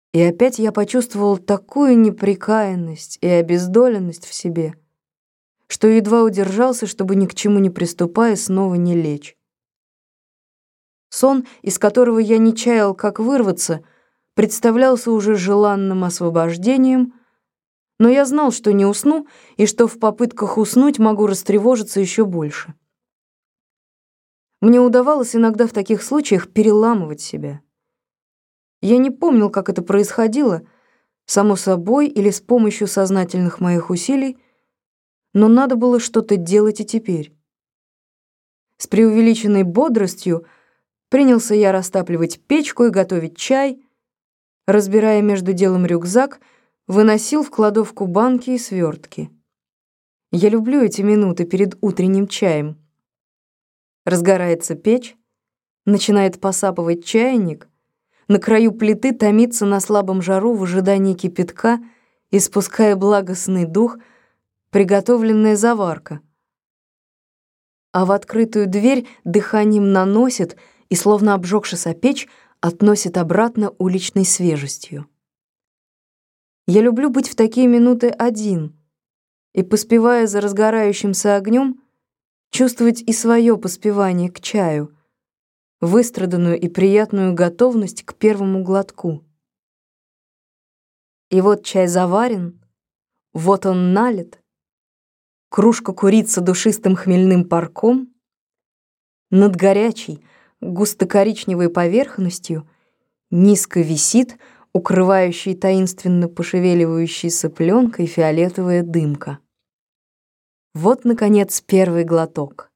И опять я почувствовал такую неприкаянность и обездоленность в себе, что едва удержался, чтобы ни к чему не приступая, снова не лечь. Сон, из которого я не чаял, как вырваться, представлялся уже желанным освобождением, но я знал, что не усну, и что в попытках уснуть могу растревожиться еще больше. Мне удавалось иногда в таких случаях переламывать себя. Я не помнил, как это происходило, само собой или с помощью сознательных моих усилий, но надо было что-то делать и теперь. С преувеличенной бодростью принялся я растапливать печку и готовить чай, разбирая между делом рюкзак, выносил в кладовку банки и свертки. Я люблю эти минуты перед утренним чаем. Разгорается печь, начинает посапывать чайник, на краю плиты томится на слабом жару в ожидании кипятка, испуская благостный дух приготовленная заварка. А в открытую дверь дыханием наносит и, словно обжёгшись о печь, относит обратно уличной свежестью. Я люблю быть в такие минуты один и, поспевая за разгорающимся огнем, чувствовать и свое поспевание к чаю, выстраданную и приятную готовность к первому глотку. И вот чай заварен, вот он налит, кружка курится душистым хмельным парком, над горячей, густо-коричневой поверхностью низко висит, укрывающей таинственно пошевеливающейся пленкой фиолетовая дымка. Вот, наконец, первый глоток.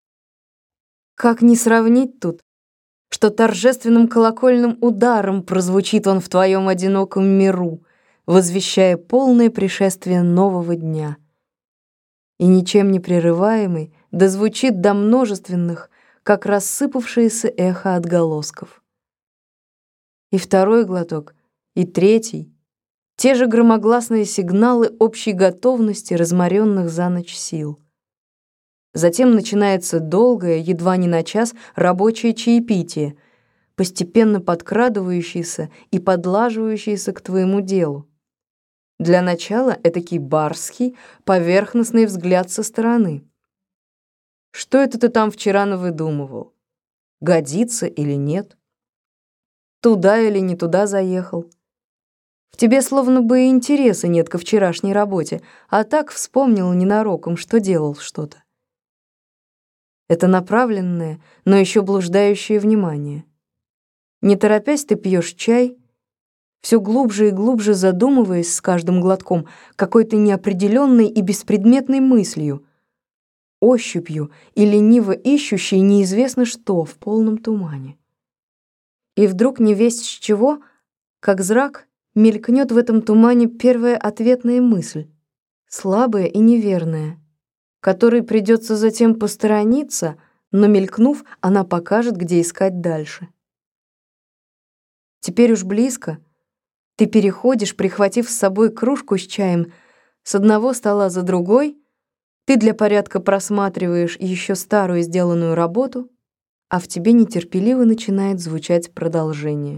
Как не сравнить тут, что торжественным колокольным ударом прозвучит он в твоем одиноком миру, возвещая полное пришествие нового дня. И ничем не прерываемый дозвучит до множественных, как рассыпавшееся эхо отголосков. И второй глоток, и третий, те же громогласные сигналы общей готовности разморенных за ночь сил. Затем начинается долгое, едва не на час, рабочее чаепитие, постепенно подкрадывающееся и подлаживающееся к твоему делу. Для начала этакий барский, поверхностный взгляд со стороны. Что это ты там вчера навыдумывал? Годится или нет? Туда или не туда заехал? В тебе словно бы и интереса нет ко вчерашней работе, а так вспомнил ненароком, что делал что-то. Это направленное, но еще блуждающее внимание. Не торопясь, ты пьешь чай, все глубже и глубже задумываясь с каждым глотком какой-то неопределенной и беспредметной мыслью, ощупью и лениво ищущей неизвестно что в полном тумане. И вдруг невесть с чего, как зрак, мелькнет в этом тумане первая ответная мысль, слабая и неверная, которой придется затем посторониться, но, мелькнув, она покажет, где искать дальше. Теперь уж близко. Ты переходишь, прихватив с собой кружку с чаем, с одного стола за другой, ты для порядка просматриваешь еще старую сделанную работу, а в тебе нетерпеливо начинает звучать продолжение.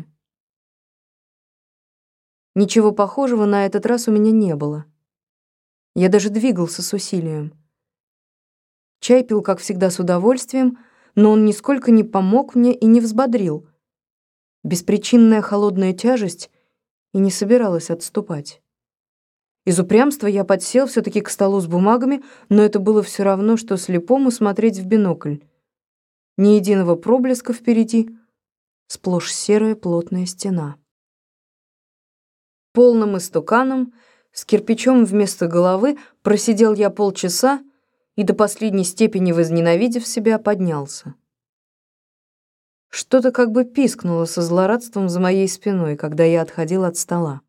Ничего похожего на этот раз у меня не было. Я даже двигался с усилием. Чай пил, как всегда, с удовольствием, но он нисколько не помог мне и не взбодрил. Беспричинная холодная тяжесть и не собиралась отступать. Из упрямства я подсел все-таки к столу с бумагами, но это было все равно, что слепому смотреть в бинокль. Ни единого проблеска впереди, сплошь серая плотная стена. Полным истуканом, с кирпичом вместо головы, просидел я полчаса и до последней степени возненавидев себя, поднялся. Что-то как бы пискнуло со злорадством за моей спиной, когда я отходил от стола.